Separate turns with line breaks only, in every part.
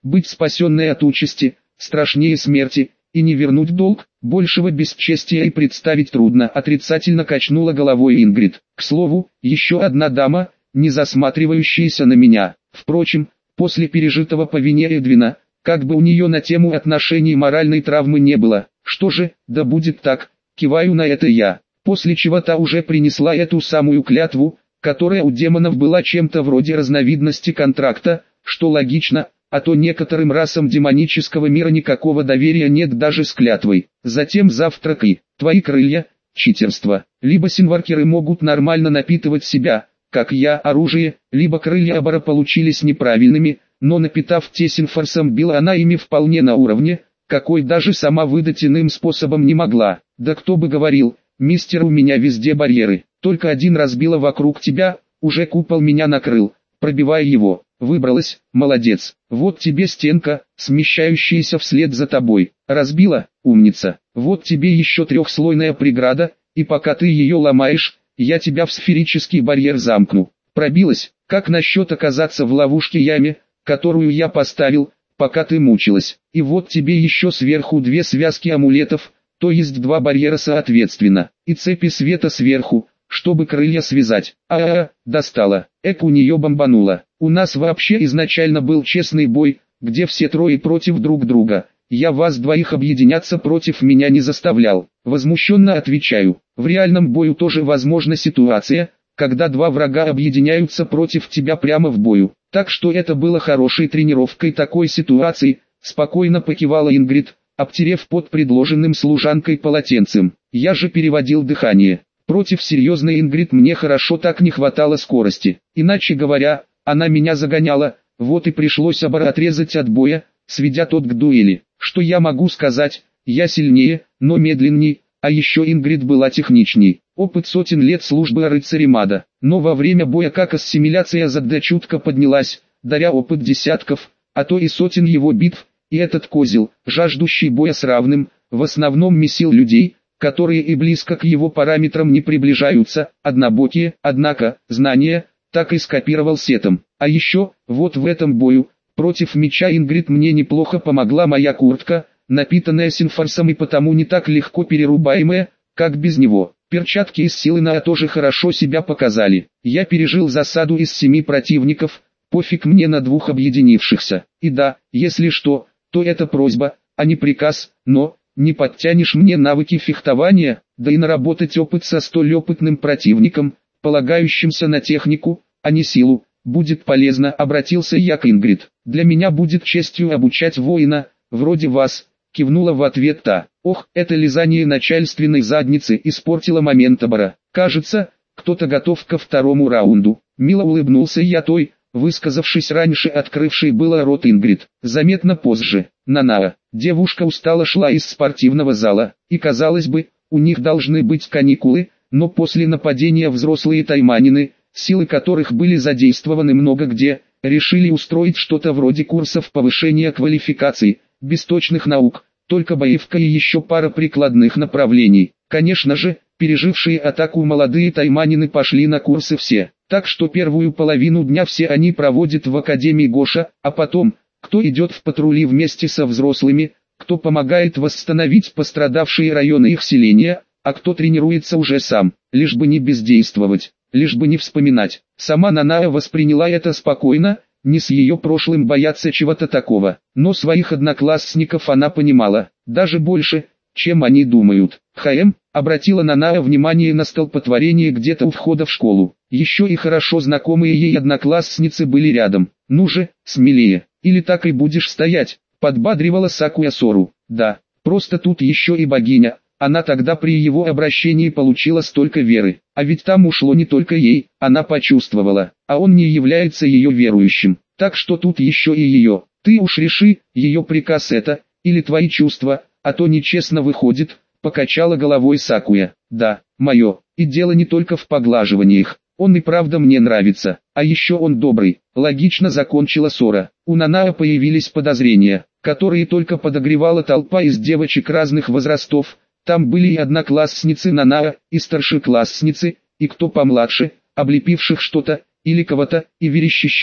быть спасенной от участи, страшнее смерти, и не вернуть долг, большего бесчестия и представить трудно, отрицательно качнула головой Ингрид. К слову, еще одна дама, не засматривающаяся на меня. Впрочем, после пережитого по вине Эдвина, как бы у нее на тему отношений моральной травмы не было. Что же, да будет так, киваю на это я. После чего та уже принесла эту самую клятву, которая у демонов была чем-то вроде разновидности контракта, что логично, а то некоторым расам демонического мира никакого доверия нет даже с клятвой. Затем завтрак и твои крылья, читерство. Либо синваркеры могут нормально напитывать себя, как я, оружие, либо крылья Абара получились неправильными, но напитав те синфорсом била она ими вполне на уровне, какой даже сама выдать иным способом не могла. Да кто бы говорил, мистер, у меня везде барьеры, только один разбила вокруг тебя, уже купол меня накрыл, пробивая его. Выбралась, молодец. Вот тебе стенка, смещающаяся вслед за тобой. Разбила, умница. Вот тебе еще трехслойная преграда, и пока ты ее ломаешь, я тебя в сферический барьер замкну. Пробилась, как насчет оказаться в ловушке яме, которую я поставил, пока ты мучилась. И вот тебе еще сверху 2 связки амулетов, то есть 2 барьера соответственно, и цепи света сверху, чтобы крылья связать. Достала. У нее бомбануло. У нас вообще изначально был честный бой, где все трое против друг друга. Я вас двоих объединяться против меня не заставлял. Возмущенно отвечаю. В реальном бою тоже возможна ситуация, когда 2 врага объединяются против тебя прямо в бою. Так что это было хорошей тренировкой такой ситуации, спокойно покивала Ингрид, обтерев под предложенным служанкой полотенцем. Я же переводил дыхание. Против серьезной Ингрид мне хорошо так не хватало скорости. Иначе говоря, она меня загоняла, вот и пришлось Абара отрезать от боя, сведя тот к дуэли. Что я могу сказать, я сильнее, но медленней, а еще Ингрид была техничней. Опыт сотен лет службы рыцаря Мада. Но во время боя как ассимиляция Задда чутко поднялась, даря опыт десятков, а то и сотен его битв, и этот козел, жаждущий боя с равным, в основном месил людей, которые и близко к его параметрам не приближаются, однобокие, однако, знания, так и скопировал сетом. А еще, вот в этом бою, против меча Ингрид мне неплохо помогла моя куртка, напитанная синфорсом и потому не так легко перерубаемая, как без него. Перчатки из силы на тоже хорошо себя показали. Я пережил засаду из 7 противников, пофиг мне на 2 объединившихся. И да, если что, то это просьба, а не приказ, но... Не подтянешь мне навыки фехтования, да и наработать опыт со столь опытным противником, полагающимся на технику, а не силу, будет полезно, обратился я к Ингрид. Для меня будет честью обучать воина, вроде вас, кивнула в ответ та. Ох, это лизание начальственной задницы испортило момент Абара. Кажется, кто-то готов ко второму раунду. Мило улыбнулся я той, высказавшись раньше открывшей было рот Ингрид. Заметно позже. Нанаа. Девушка устало шла из спортивного зала, и казалось бы, у них должны быть каникулы, но после нападения взрослые тайманины, силы которых были задействованы много где, решили устроить что-то вроде курсов повышения квалификации, без точных наук, только боевка и еще пара прикладных направлений. Конечно же, пережившие атаку молодые тайманины пошли на курсы все, так что первую половину дня все они проводят в Академии Гоша, а потом... Кто идет в патрули вместе со взрослыми, кто помогает восстановить пострадавшие районы их селения, а кто тренируется уже сам, лишь бы не бездействовать, лишь бы не вспоминать. Сама Нанаа восприняла это спокойно, не с ее прошлым бояться чего-то такого, но своих одноклассников она понимала, даже больше, чем они думают. Обратила Нанаа внимание на столпотворение где-то у входа в школу. Еще и хорошо знакомые ей одноклассницы были рядом. Ну же, смелее. Или так и будешь стоять, подбадривала Сакуя Сору. Да, просто тут еще и богиня, она тогда при его обращении получила столько веры, а ведь там ушло не только ей, она почувствовала, а он не является ее верующим, так что тут еще и ее. Ты уж реши, ее приказ это, или твои чувства, а то нечестно выходит, покачала головой Сакуя. Да, мое, и дело не только в поглаживаниях. Он и правда мне нравится, а еще он добрый, логично закончила Сора. У Нанаа появились подозрения, которые только подогревала толпа из девочек разных возрастов. Там были и одноклассницы Нанаа, и старшеклассницы, и кто помладше, облепивших что-то, или кого-то, и верещащих,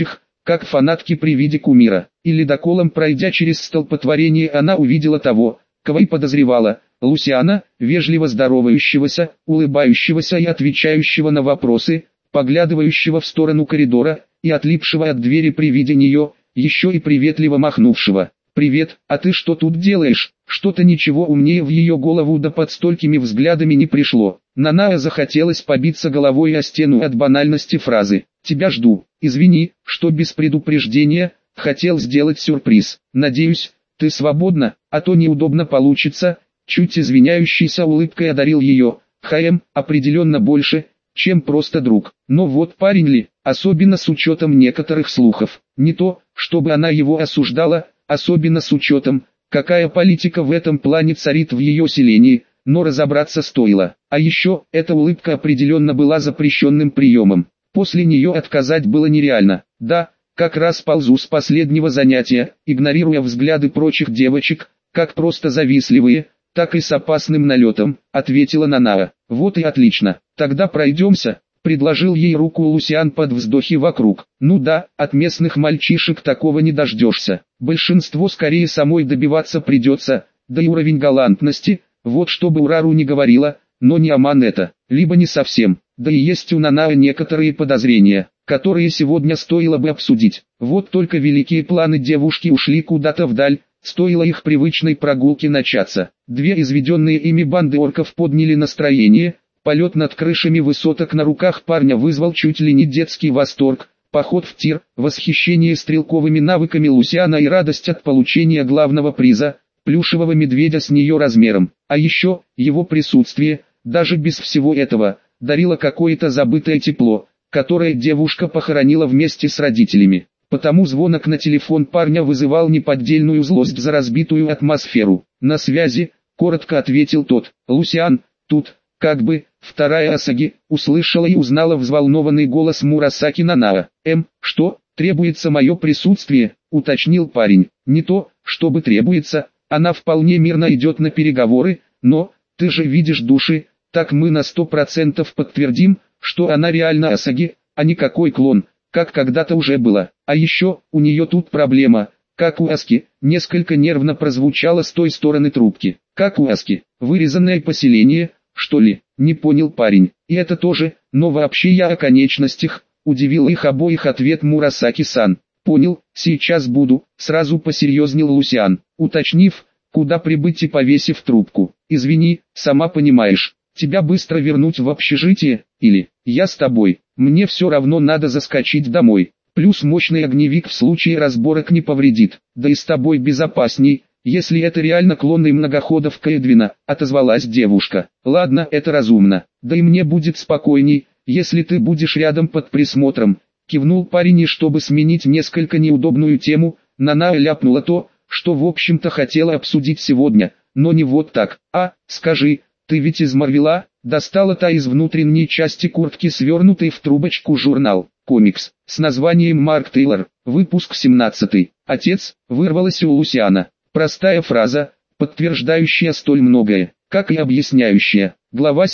как фанатки при виде кумира. И ледоколом пройдя через столпотворение, она увидела того, кого и подозревала, Лусиана, вежливо здоровающегося, улыбающегося и отвечающего на вопросы, поглядывающего в сторону коридора, и отлипшего от двери при виде нее, еще и приветливо махнувшего. «Привет, а ты что тут делаешь?» Что-то ничего умнее в ее голову да под столькими взглядами не пришло. Нанае захотелось побиться головой о стену от банальности фразы. «Тебя жду. Извини, что без предупреждения, хотел сделать сюрприз. Надеюсь, ты свободна, а то неудобно получится». Чуть извиняющейся улыбкой одарил ее. ХМ, определенно больше, чем просто друг. Но вот парень ли, особенно с учетом некоторых слухов. Не то, чтобы она его осуждала, особенно с учетом, какая политика в этом плане царит в ее селении, но разобраться стоило. А еще, эта улыбка определенно была запрещенным приемом. После нее отказать было нереально. Да, как раз ползу с последнего занятия, игнорируя взгляды прочих девочек, как просто завистливые, так и с опасным налетом, ответила Нанае. Вот и отлично, тогда пройдемся, предложил ей руку Лусиан под вздохи вокруг. Ну да, от местных мальчишек такого не дождешься. Большинство скорее самой добиваться придется, да и уровень галантности, вот чтобы Урару не говорила, но не Аман это, либо не совсем. Да и есть у Нанае некоторые подозрения, которые сегодня стоило бы обсудить. Вот только великие планы девушки ушли куда-то вдаль, стоило их привычной прогулке начаться. Две изведенные ими банды орков подняли настроение. Полет над крышами высоток на руках парня вызвал чуть ли не детский восторг, поход в тир, восхищение стрелковыми навыками Лусиана и радость от получения главного приза, плюшевого медведя с нее размером. А еще, его присутствие, даже без всего этого, дарило какое-то забытое тепло, которое девушка похоронила вместе с родителями. Потому звонок на телефон парня вызывал неподдельную злость за разбитую атмосферу. «На связи», — коротко ответил тот. «Лусиан, тут, как бы, вторая Асаги», — услышала и узнала взволнованный голос Мурасаки Нанае. Что, требуется мое присутствие?» — уточнил парень. «Не то, чтобы требуется, она вполне мирно идет на переговоры, но, ты же видишь души, так мы на 100% подтвердим, что она реально Асаги, а не какой клон, как когда-то уже было. А еще, у нее тут проблема, как у Аски», несколько нервно прозвучало с той стороны трубки. «Как у Аски, вырезанное поселение, что ли?» — не понял парень. «И это тоже, но вообще я о конечностях», — удивил их обоих ответ Мурасаки-сан. «Понял, сейчас буду», — сразу посерьезнел Лусиан, уточнив, куда прибыть и повесив трубку. «Извини, сама понимаешь, тебя быстро вернуть в общежитие, или, я с тобой, мне все равно надо заскочить домой, плюс мощный огневик в случае разборок не повредит, да и с тобой безопасней, если это реально клон и многоходовка Эдвина», — отозвалась девушка. «Ладно, это разумно, да и мне будет спокойней, если ты будешь рядом под присмотром», — кивнул парень, и чтобы сменить несколько неудобную тему, Нанае ляпнула то, что в общем-то хотела обсудить сегодня, но не вот так. Скажи, ты ведь из Марвела?» — достала та из внутренней части куртки свернутый в трубочку журнал, комикс, с названием «Марк Тейлор», выпуск 17. «Отец», вырвалась у Лусиана. Простая фраза, подтверждающая столь многое, как и объясняющая. Глава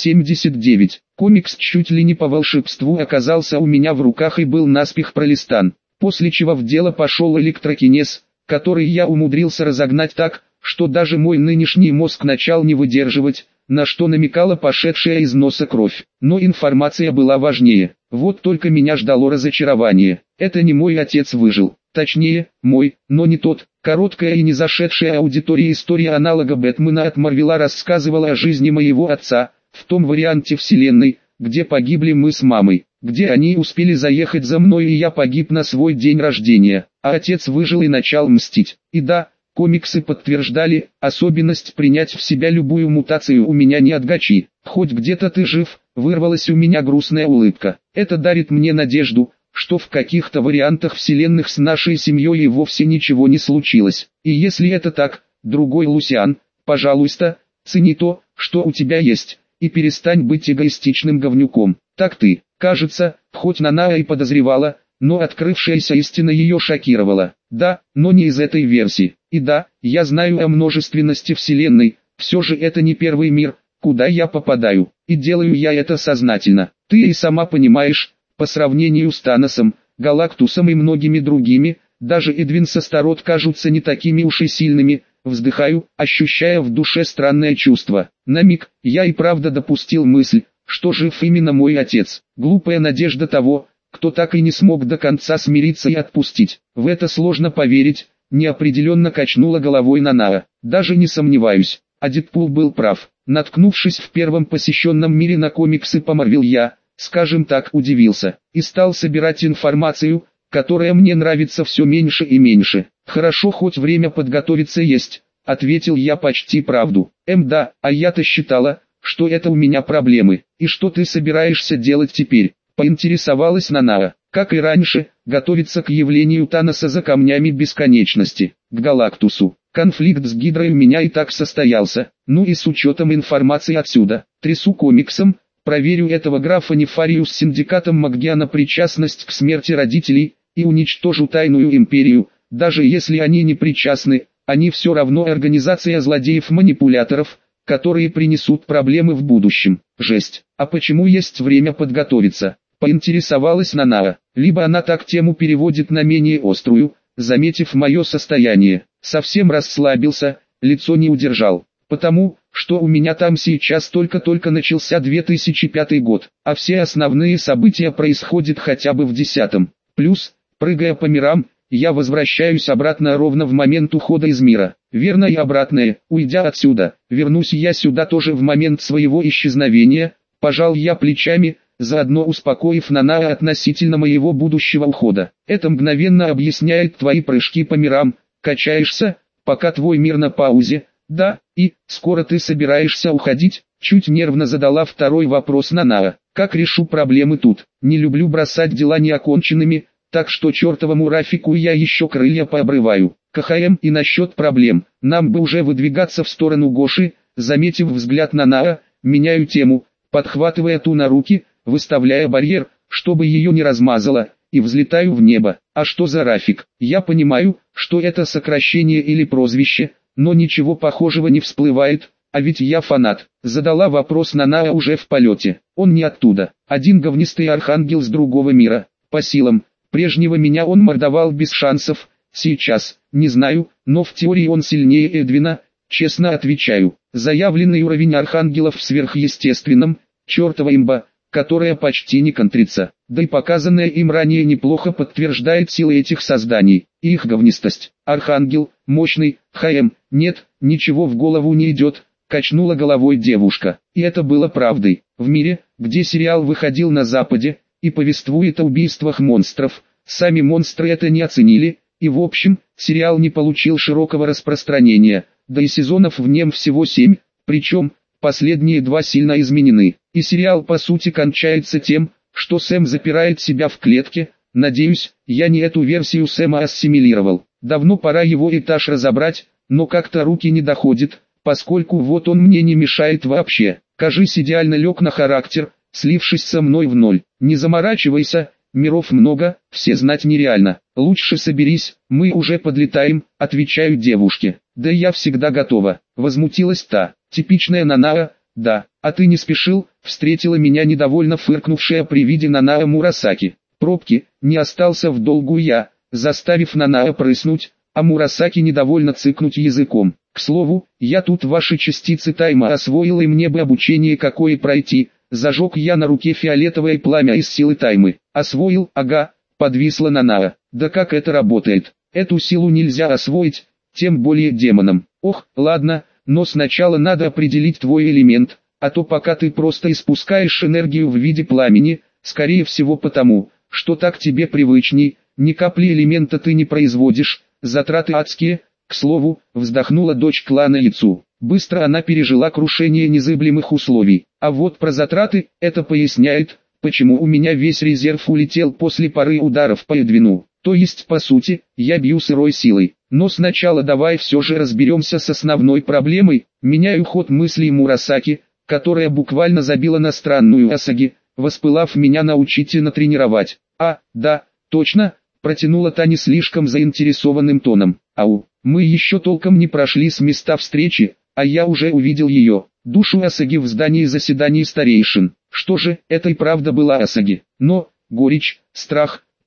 79. Комикс чуть ли не по волшебству оказался у меня в руках и был наспех пролистан, после чего в дело пошел электрокинез, который я умудрился разогнать так, что даже мой нынешний мозг начал не выдерживать, на что намекала пошедшая из носа кровь. Но информация была важнее. Вот только меня ждало разочарование. Это не мой отец выжил. Точнее, мой, но не тот. Короткая и не зашедшая аудитория история аналога Бэтмена от Марвела рассказывала о жизни моего отца, в том варианте вселенной, где погибли мы с мамой, где они успели заехать за мной и я погиб на свой день рождения, а отец выжил и начал мстить. И да, комиксы подтверждали, особенность принять в себя любую мутацию у меня не от гачи. «Хоть где-то ты жив», вырвалась у меня грустная улыбка. Это дарит мне надежду, что в каких-то вариантах вселенных с нашей семьей и вовсе ничего не случилось. И если это так, другой Лусиан, пожалуйста, цени то, что у тебя есть, и перестань быть эгоистичным говнюком. Так ты, кажется, хоть Нанае и подозревала, но открывшаяся истина ее шокировала. Да, но не из этой версии. И да, я знаю о множественности вселенной, все же это не первый мир, куда я попадаю, и делаю я это сознательно. Ты и сама понимаешь, по сравнению с Таносом, Галактусом и многими другими, даже Эдвин со Старот кажутся не такими уж и сильными. Вздыхаю, ощущая в душе странное чувство. На миг, я и правда допустил мысль, что жив именно мой отец. Глупая надежда того, кто так и не смог до конца смириться и отпустить. В это сложно поверить, неопределенно качнула головой Нанаа. Даже не сомневаюсь, а Дэдпул был прав. Наткнувшись в первом посещенном мире на комиксы по Марвел, я, скажем так, удивился. И стал собирать информацию, которая мне нравится все меньше и меньше. «Хорошо, хоть время подготовиться есть», — ответил я почти правду. Да, а я-то считала, что это у меня проблемы. И что ты собираешься делать теперь?» — поинтересовалась Нанаа. «Как и раньше, готовиться к явлению Таноса за камнями бесконечности, к Галактусу. Конфликт с Гидрой у меня и так состоялся, ну и с учетом информации отсюда. Трясу комиксом, проверю этого графа Нефарию с синдикатом Макгиана причастность к смерти родителей, и уничтожу тайную империю. Даже если они не причастны, они все равно организация злодеев-манипуляторов, которые принесут проблемы в будущем. Жесть. А почему есть время подготовиться?» — поинтересовалась Нанаа. Либо она так тему переводит на менее острую, заметив мое состояние. Совсем расслабился, лицо не удержал. «Потому, что у меня там сейчас только-только начался 2005 год, а все основные события происходят хотя бы в 10-м. Плюс, прыгая по мирам, я возвращаюсь обратно ровно в момент ухода из мира. Верно и обратное, уйдя отсюда, вернусь я сюда тоже в момент своего исчезновения», — пожал я плечами, заодно успокоив Нанаа относительно моего будущего ухода. «Это мгновенно объясняет твои прыжки по мирам. Качаешься, пока твой мир на паузе, да, и скоро ты собираешься уходить?» Чуть нервно задала второй вопрос Нанаа. «Как решу проблемы тут? Не люблю бросать дела неоконченными, так что чертовому Рафику я еще крылья пообрываю. КХМ и насчет проблем, нам бы уже выдвигаться в сторону Гоши». Заметив взгляд Нанаа, меняю тему, подхватывая ту на руки, выставляя барьер, чтобы ее не размазало, и взлетаю в небо. «А что за Рафик?» Я понимаю, что это сокращение или прозвище, но ничего похожего не всплывает, а ведь я фанат. Задала вопрос Нанаа уже в полете. «Он не оттуда. Один говнистый архангел с другого мира. По силам прежнего меня он мордовал без шансов. Сейчас, не знаю, но в теории он сильнее Эдвина, честно отвечаю. Заявленный уровень архангелов в сверхъестественном, чертова имба, которая почти не контрится. Да и показанное им ранее неплохо подтверждает силы этих созданий и их говнистость. Архангел, мощный, нет, ничего в голову не идет», — качнула головой девушка. И это было правдой. В мире, где сериал выходил на Западе и повествует о убийствах монстров, сами монстры это не оценили, и в общем, сериал не получил широкого распространения, да и сезонов в нем всего 7, причем последние 2 сильно изменены. И сериал по сути кончается тем, что Сэм запирает себя в клетке. Надеюсь, я не эту версию Сэма ассимилировал. Давно пора его этаж разобрать, но как-то руки не доходят, поскольку вот он мне не мешает вообще. Кажись, идеально лег на характер, слившись со мной в ноль. Не заморачивайся, миров много, все знать нереально. Лучше соберись, мы уже подлетаем, отвечаю девушке. Да я всегда готова, возмутилась та. Типичная Нанаа. «Да, а ты не спешил?» — встретила меня недовольно фыркнувшая при виде Нанаа Мурасаки. «Пробки, не остался в долгу я», заставив Нанаа прыснуть, а Мурасаки недовольно цыкнуть языком. «К слову, я тут ваши частицы тайма освоил, и мне бы обучение какое пройти». Зажег я на руке фиолетовое пламя из силы таймы. «Освоил, ага», подвисла Нанаа. «Да как это работает? Эту силу нельзя освоить, тем более демонам». «Ох, ладно, но сначала надо определить твой элемент, а то пока ты просто испускаешь энергию в виде пламени, скорее всего потому, что так тебе привычней, ни капли элемента ты не производишь, затраты адские». К слову, вздохнула дочь клана Яцу. Быстро она пережила крушение незыблемых условий. А вот про затраты, это поясняет, почему у меня весь резерв улетел после пары ударов по Эдвину. То есть, по сути, я бью сырой силой. Но сначала давай все же разберемся с основной проблемой. Меняю ход мыслей Мурасаки, которая буквально забила на странную Асаги, воспылав меня научительно тренировать. «А, да, точно», протянула та не слишком заинтересованным тоном. «Ау, мы еще толком не прошли с места встречи, а я уже увидел ее, душу Асаги в здании заседаний старейшин». Что же, это и правда была Асаги. Но, горечь, страх,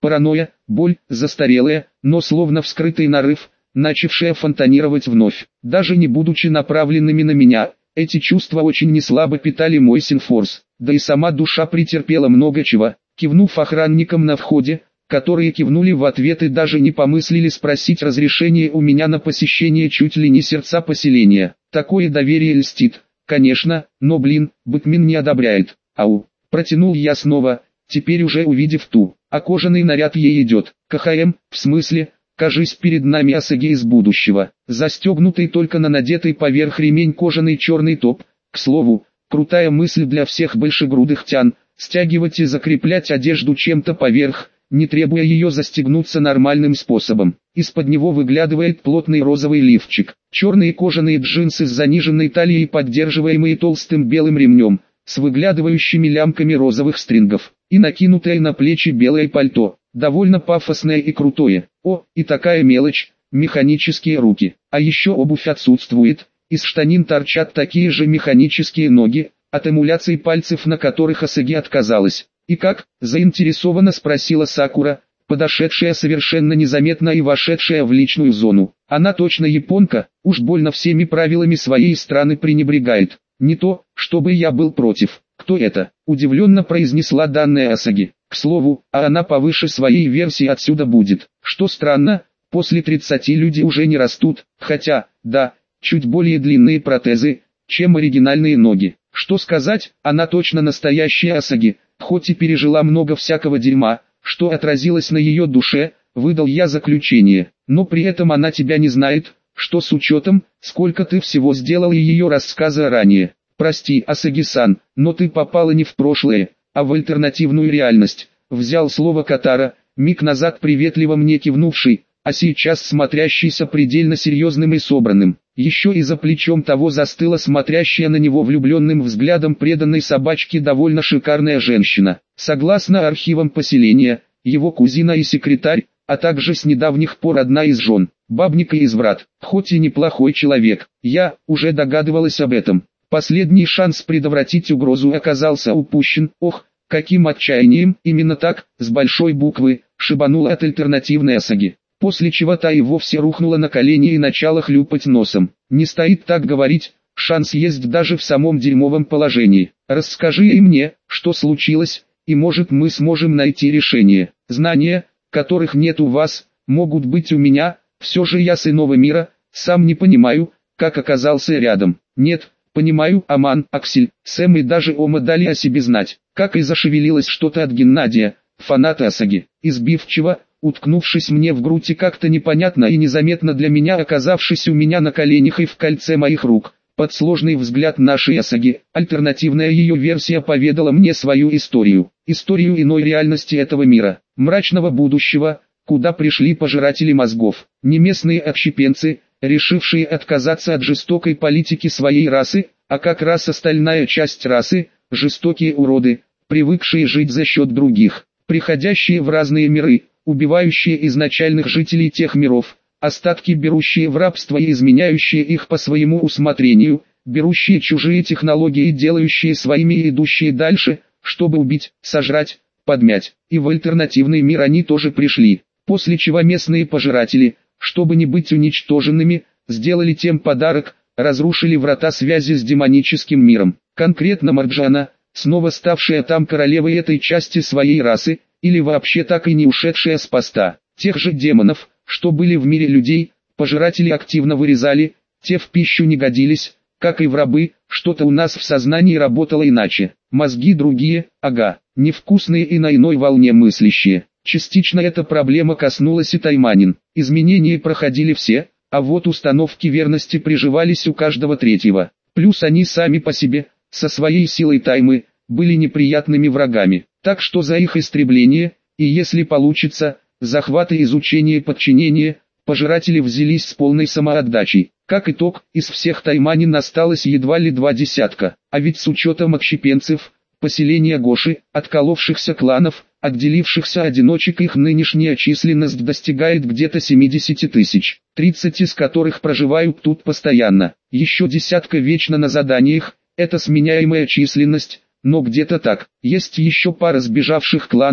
Паранойя, боль, застарелая, но словно вскрытый нарыв, начавшая фонтанировать вновь. Даже не будучи направленными на меня, эти чувства очень неслабо питали мой синфорс, да и сама душа претерпела много чего. Кивнув охранникам на входе, которые кивнули в ответ и даже не помыслили спросить разрешение у меня на посещение чуть ли не сердца поселения. Такое доверие льстит, конечно, но Бэтмен не одобряет. Ау, протянул я снова, теперь уже увидев ту, а кожаный наряд ей идет. КХМ, в смысле, кажись перед нами Асаги из будущего, застегнутый только на надетый поверх ремень кожаный черный топ. К слову, крутая мысль для всех большегрудых тян, стягивать и закреплять одежду чем-то поверх, не требуя ее застегнуться нормальным способом. Из-под него выглядывает плотный розовый лифчик, черные кожаные джинсы с заниженной талией, поддерживаемые толстым белым ремнем, с выглядывающими лямками розовых стрингов, и накинутое на плечи белое пальто, довольно пафосное и крутое. О, и такая мелочь, механические руки, а еще обувь отсутствует, из штанин торчат такие же механические ноги, от эмуляций пальцев на которых Асаги отказалась. «И как?» – заинтересованно спросила Сакура, подошедшая совершенно незаметно и вошедшая в личную зону. Она точно японка, уж больно всеми правилами своей страны пренебрегает. Не то, чтобы я был против. «Кто это?» – удивленно произнесла данная Асаги. К слову, а она повыше своей версии отсюда будет. Что странно, после 30 люди уже не растут, хотя, да, чуть более длинные протезы, чем оригинальные ноги. Что сказать, она точно настоящая Асаги. Хоть и пережила много всякого дерьма, что отразилось на ее душе, выдал я заключение, но при этом она тебя не знает, что с учетом, сколько ты всего сделал и ее рассказа ранее. Прости, Асаги-сан, но ты попала не в прошлое, а в альтернативную реальность. Взял слово Катара, миг назад приветливо мне кивнувший, а сейчас смотрящийся предельно серьезным и собранным. Еще и за плечом того застыла смотрящая на него влюбленным взглядом преданной собачки довольно шикарная женщина. Согласно архивам поселения, его кузина и секретарь, а также с недавних пор одна из жен, бабника и изврат, хоть и неплохой человек. Я уже догадывалась об этом. Последний шанс предотвратить угрозу оказался упущен. Ох, каким отчаянием, именно так, с большой буквы, шибанула от альтернативной Асаги. После чего та и вовсе рухнула на колени и начала хлюпать носом. Не стоит так говорить, шанс есть даже в самом дерьмовом положении. Расскажи и мне, что случилось, и может мы сможем найти решение. Знания, которых нет у вас, могут быть у меня, все же я с иного мира, сам не понимаю, как оказался рядом. Нет, понимаю, Аман, Аксель, Сэм и даже Ома дали о себе знать. Как и зашевелилось что-то от Геннадия, фаната Асаги, избивчиво, уткнувшись мне в грудь и как-то непонятно и незаметно для меня оказавшись у меня на коленях и в кольце моих рук. Под сложный взгляд нашей Асаги, альтернативная ее версия поведала мне свою историю. Историю иной реальности этого мира, мрачного будущего, куда пришли пожиратели мозгов, не местные отщепенцы, решившие отказаться от жестокой политики своей расы, а как раз остальная часть расы, жестокие уроды, привыкшие жить за счет других, приходящие в разные миры, убивающие изначальных жителей тех миров, остатки берущие в рабство и изменяющие их по своему усмотрению, берущие чужие технологии и делающие своими и идущие дальше, чтобы убить, сожрать, подмять. И в альтернативный мир они тоже пришли, после чего местные пожиратели, чтобы не быть уничтоженными, сделали тем подарок, разрушили врата связи с демоническим миром. Конкретно Марджана, снова ставшая там королевой этой части своей расы, или вообще так и не ушедшая с поста. Тех же демонов, что были в мире людей, пожиратели активно вырезали, те в пищу не годились, как и в рабы, что-то у нас в сознании работало иначе. Мозги другие, ага, невкусные и на иной волне мыслящие. Частично эта проблема коснулась и тайманин. Изменения проходили все, а вот установки верности приживались у каждого третьего. Плюс они сами по себе, со своей силой таймы, были неприятными врагами. Так что за их истребление, и если получится, захват и изучение подчинения, пожиратели взялись с полной самоотдачей. Как итог, из всех тайманин осталось едва ли 20, а ведь с учетом отщепенцев, поселения Гоши, отколовшихся кланов, отделившихся одиночек их нынешняя численность достигает где-то 70 тысяч, 30 из которых проживают тут постоянно. Еще десятка вечно на заданиях, это сменяемая численность. Но где-то так, есть еще пара сбежавших кланов,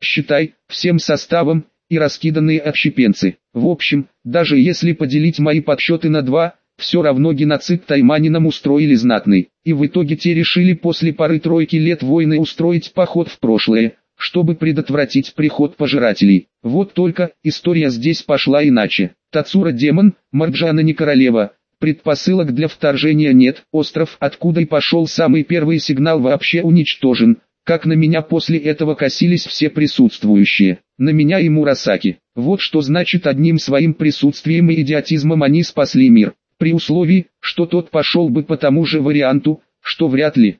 считай, всем составом, и раскиданные отщепенцы. В общем, даже если поделить мои подсчеты на два, все равно геноцид тайманинам устроили знатный. И в итоге те решили после пары-тройки лет войны устроить поход в прошлое, чтобы предотвратить приход пожирателей. Вот только, история здесь пошла иначе. Тацура демон, Марджана не королева. Предпосылок для вторжения нет, остров, откуда и пошел самый первый сигнал, вообще уничтожен. Как на меня после этого косились все присутствующие, на меня и Мурасаки. Вот что значит одним своим присутствием и идиотизмом они спасли мир, при условии, что тот пошел бы по тому же варианту, что вряд ли.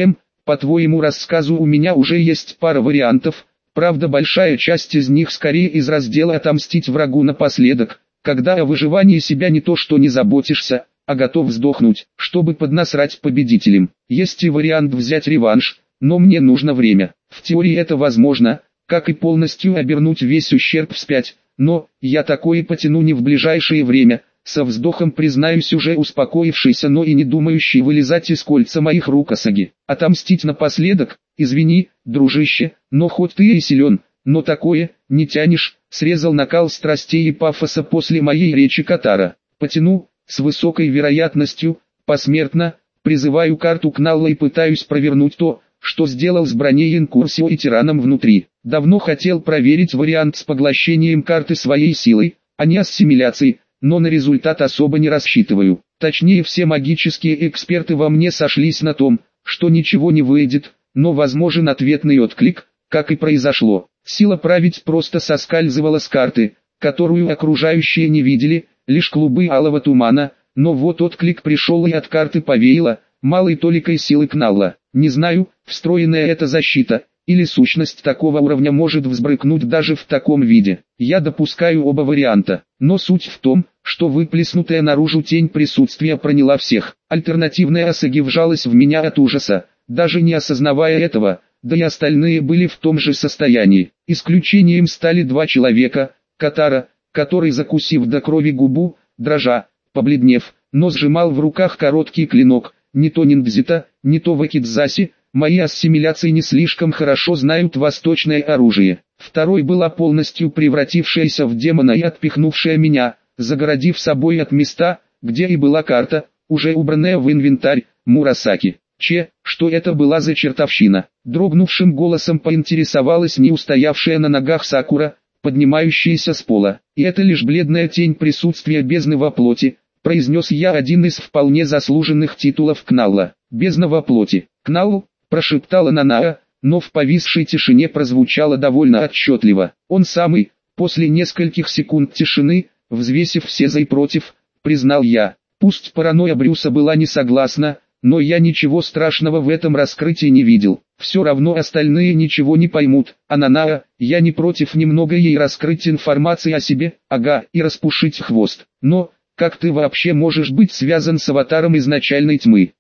По твоему рассказу у меня уже есть пара вариантов, правда большая часть из них скорее из раздела «отомстить врагу напоследок», когда о выживании себя не то что не заботишься, а готов сдохнуть, чтобы поднасрать победителям. Есть и вариант взять реванш, но мне нужно время. В теории это возможно, как и полностью обернуть весь ущерб вспять, но я такое потяну не в ближайшее время. Со вздохом признаюсь уже успокоившийся, но и не думающий вылезать из кольца моих рук Асаги. Отомстить напоследок, извини, дружище, но хоть ты и силен, но такое, не тянешь, срезал накал страстей и пафоса после моей речи Катара. Потяну, с высокой вероятностью, посмертно, призываю карту Кналла и пытаюсь провернуть то, что сделал с броней Инкурсио и тираном внутри. Давно хотел проверить вариант с поглощением карты своей силой, а не ассимиляцией, но на результат особо не рассчитываю. Точнее, все магические эксперты во мне сошлись на том, что ничего не выйдет, но возможен ответный отклик, как и произошло. Сила править просто соскальзывала с карты, которую окружающие не видели, лишь клубы алого тумана, но вот отклик пришел и от карты повеяло, малой толикой силы Кналла. Не знаю, встроенная эта защита, или сущность такого уровня может взбрыкнуть даже в таком виде. Я допускаю оба варианта, но суть в том, что выплеснутая наружу тень присутствия проняла всех. Альтернативная Асаги вжалась в меня от ужаса, даже не осознавая этого, да и остальные были в том же состоянии. Исключением стали два человека: Катара, который, закусив до крови губу, дрожа, побледнев, но сжимал в руках короткий клинок, не то ниндзя, не то вакидзаси. Мои ассимиляции не слишком хорошо знают восточное оружие. Второй была полностью превратившаяся в демона и отпихнувшая меня, загородив собой от места, где и была карта, уже убранная в инвентарь, Мурасаки. Что это была за чертовщина? Дрогнувшим голосом поинтересовалась не устоявшая на ногах Сакура, поднимающаяся с пола. И это лишь бледная тень присутствия бездны во плоти, произнес я один из вполне заслуженных титулов Кналла. Бездна во плоти. Кналл, прошептала Нанаа, но в повисшей тишине прозвучало довольно отчетливо. Он самый. После нескольких секунд тишины, взвесив все за и против, признал я. Пусть паранойя Брюса была не согласна, но я ничего страшного в этом раскрытии не видел. Все равно остальные ничего не поймут. А Нанаа, я не против немного ей раскрыть информации о себе, и распушить хвост. Но, как ты вообще можешь быть связан с аватаром изначальной тьмы?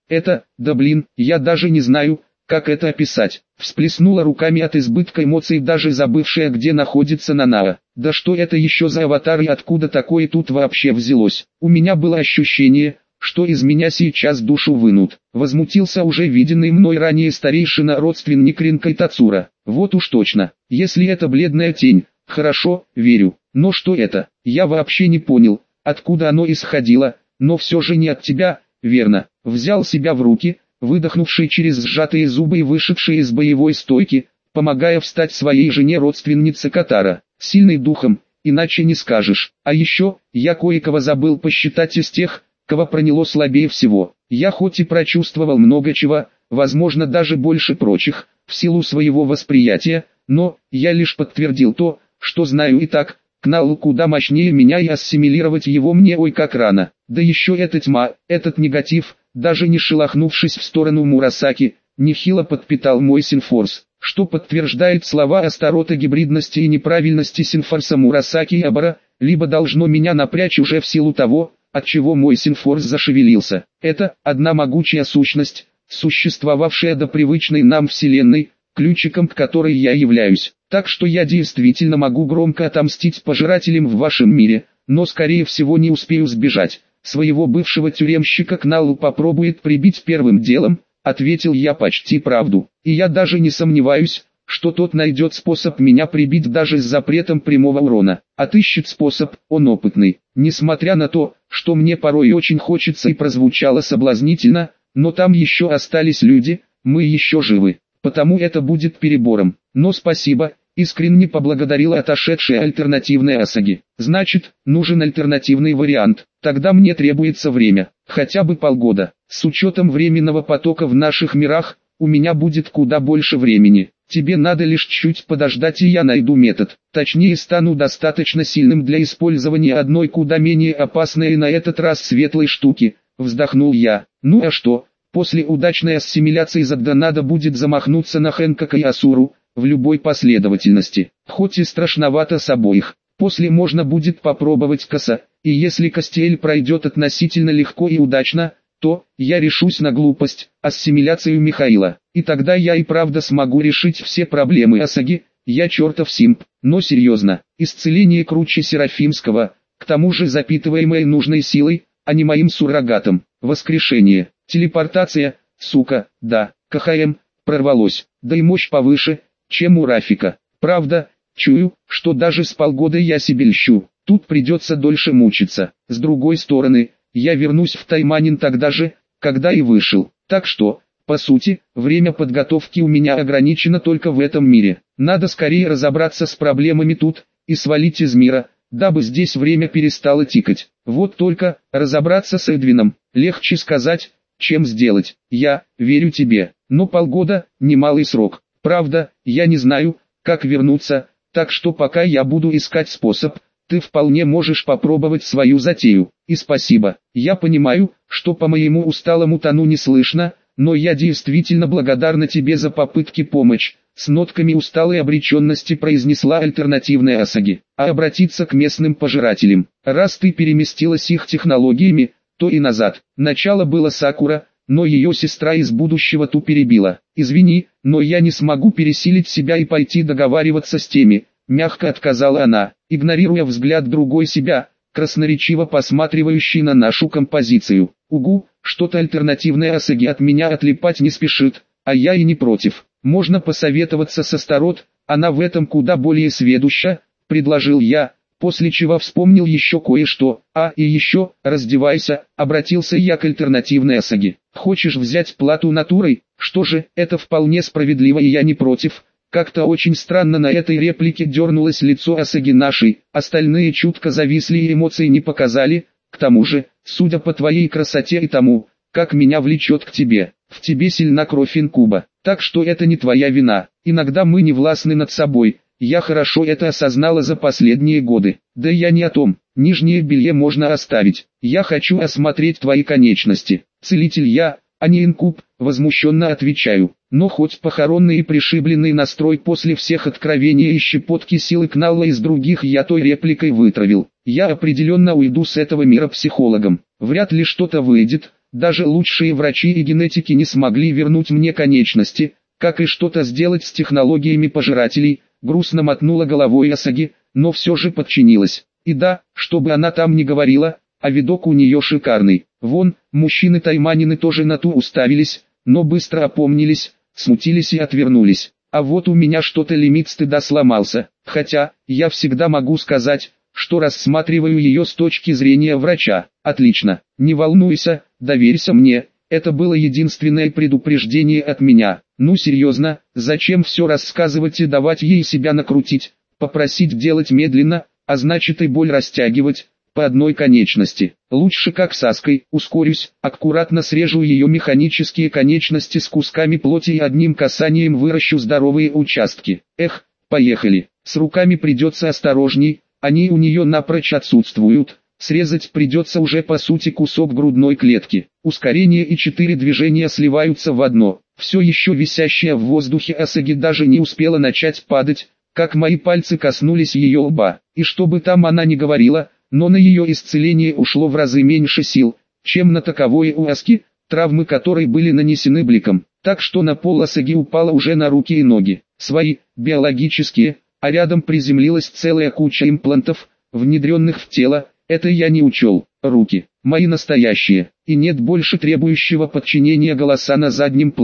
Я даже не знаю, как это описать. Всплеснула руками от избытка эмоций даже забывшая, где находится Нанаа. Да что это еще за аватар и откуда такое тут вообще взялось? У меня было ощущение, что из меня сейчас душу вынут. Возмутился уже виденный мной ранее старейшина родственник Ринкай Тацура. Вот уж точно, если это бледная тень, хорошо, верю. Но что это? Я вообще не понял, откуда оно исходило, но все же не от тебя, верно. Взял себя в руки, выдохнувший через сжатые зубы и вышедший из боевой стойки, помогая встать своей жене родственнице Катара. Сильный духом, иначе не скажешь. А еще, я кое-кого забыл посчитать из тех, кого проняло слабее всего. Я хоть и прочувствовал много чего, возможно даже больше прочих, в силу своего восприятия, но я лишь подтвердил то, что знаю и так. Кналл куда мощнее меня и ассимилировать его мне ой как рано. Да еще эта тьма, этот негатив, даже не шелохнувшись в сторону Мурасаки, нехило подпитал мой синфорс, что подтверждает слова Астарота гибридности и неправильности синфорса Мурасаки и Абара, либо должно меня напрячь уже в силу того, от чего мой синфорс зашевелился. Это одна могучая сущность, существовавшая до привычной нам вселенной, ключиком к которой я являюсь. Так что я действительно могу громко отомстить пожирателям в вашем мире, но скорее всего не успею сбежать. Своего бывшего тюремщика Кналл попробует прибить первым делом, ответил я почти правду. И я даже не сомневаюсь, что тот найдет способ меня прибить даже с запретом прямого урона. Отыщет способ, он опытный. Несмотря на то, что мне порой очень хочется и прозвучало соблазнительно, но там еще остались люди, мы еще живы. Потому это будет перебором. Но спасибо, искренне поблагодарила отошедшая альтернативная Асаги. Значит, нужен альтернативный вариант. Тогда мне требуется время, хотя бы полгода. С учетом временного потока в наших мирах, у меня будет куда больше времени. Тебе надо лишь чуть подождать, и я найду метод. Точнее, стану достаточно сильным для использования одной куда менее опасной и на этот раз светлой штуки. Вздохнул я. Ну а что? После удачной ассимиляции Задда надо будет замахнуться на Хэнкока и Асуру, в любой последовательности. Хоть и страшновато с обоих. После можно будет попробовать Коса, и если Кастиэль пройдет относительно легко и удачно, то я решусь на глупость, ассимиляцию Михаила. И тогда я и правда смогу решить все проблемы Асаги, я чертов симп. Но серьезно, исцеление круче Серафимского, к тому же запитываемое нужной силой, а не моим суррогатом. Воскрешение, телепортация, сука, да, КХМ, прорвалось, да и мощь повыше, чем у Рафика. Правда, чую, что даже с полгода я себе льщу, тут придется дольше мучиться. С другой стороны, я вернусь в Тайманин тогда же, когда и вышел. Так что, по сути, время подготовки у меня ограничено только в этом мире. Надо скорее разобраться с проблемами тут, и свалить из мира, дабы здесь время перестало тикать. Вот только, разобраться с Эдвином, легче сказать, чем сделать. Я верю тебе, но полгода – немалый срок. Правда, я не знаю, как вернуться, так что пока я буду искать способ, ты вполне можешь попробовать свою затею. И спасибо, я понимаю, что по моему усталому тону не слышно, но я действительно благодарна тебе за попытки помочь. С нотками усталой обреченности произнесла альтернативная Асаги. А обратиться к местным пожирателям. Раз ты переместилась их технологиями, то и назад. Начало было Сакура, но ее сестра из будущего ту перебила. Извини, но я не смогу пересилить себя и пойти договариваться с теми. Мягко отказала она, игнорируя взгляд другой себя, красноречиво посматривающий на нашу композицию. Угу, что-то альтернативное Асаги от меня отлипать не спешит, а я и не против. Можно посоветоваться со Старот, она в этом куда более сведуща, предложил я, после чего вспомнил еще кое-что. И еще, раздевайся, обратился я к альтернативной Асаги. Хочешь взять плату натурой? Что же, это вполне справедливо и я не против. Как-то очень странно на этой реплике дернулось лицо Асаги нашей, остальные чутко зависли и эмоций не показали. К тому же, судя по твоей красоте и тому, как меня влечет к тебе, в тебе сильна кровь инкуба, так что это не твоя вина. Иногда мы не властны над собой, я хорошо это осознала за последние годы. Да я не о том, нижнее белье можно оставить, я хочу осмотреть твои конечности. Целитель я, а не инкуб, возмущенно отвечаю. Но хоть похоронный и пришибленный настрой после всех откровений и щепотки силы Кналла из других я той репликой вытравил. Я определенно уйду с этого мира психологом. Вряд ли что-то выйдет, даже лучшие врачи и генетики не смогли вернуть мне конечности, как и что-то сделать с технологиями пожирателей. Грустно мотнула головой Асаги, но все же подчинилась. И да, что бы она там ни говорила, а видок у нее шикарный. Вон, мужчины-тайманины тоже на ту уставились, но быстро опомнились, смутились и отвернулись. А вот у меня что-то лимит стыда сломался, хотя, я всегда могу сказать, что рассматриваю ее с точки зрения врача. Отлично, не волнуйся, доверься мне, это было единственное предупреждение от меня. Ну серьезно, зачем все рассказывать и давать ей себя накрутить, попросить делать медленно, а значит и боль растягивать, по одной конечности. Лучше как с Аской, ускорюсь, аккуратно срежу ее механические конечности с кусками плоти и одним касанием выращу здоровые участки. Эх, поехали, с руками придется осторожней, они у нее напрочь отсутствуют. Срезать придется уже по сути кусок грудной клетки. Ускорение и 4 движения сливаются в одно. Все еще висящая в воздухе Асаги даже не успела начать падать, как мои пальцы коснулись ее лба. И что бы там она ни говорила, но на ее исцеление ушло в разы меньше сил, чем на таковое у Аски, травмы которой были нанесены бликом. Так что на пол Асаги упала уже на руки и ноги. Свои, биологические, а рядом приземлилась целая куча имплантов, внедренных в тело. Это я не учел. Руки, мои настоящие, и нет больше требующего подчинения голоса на заднем плане.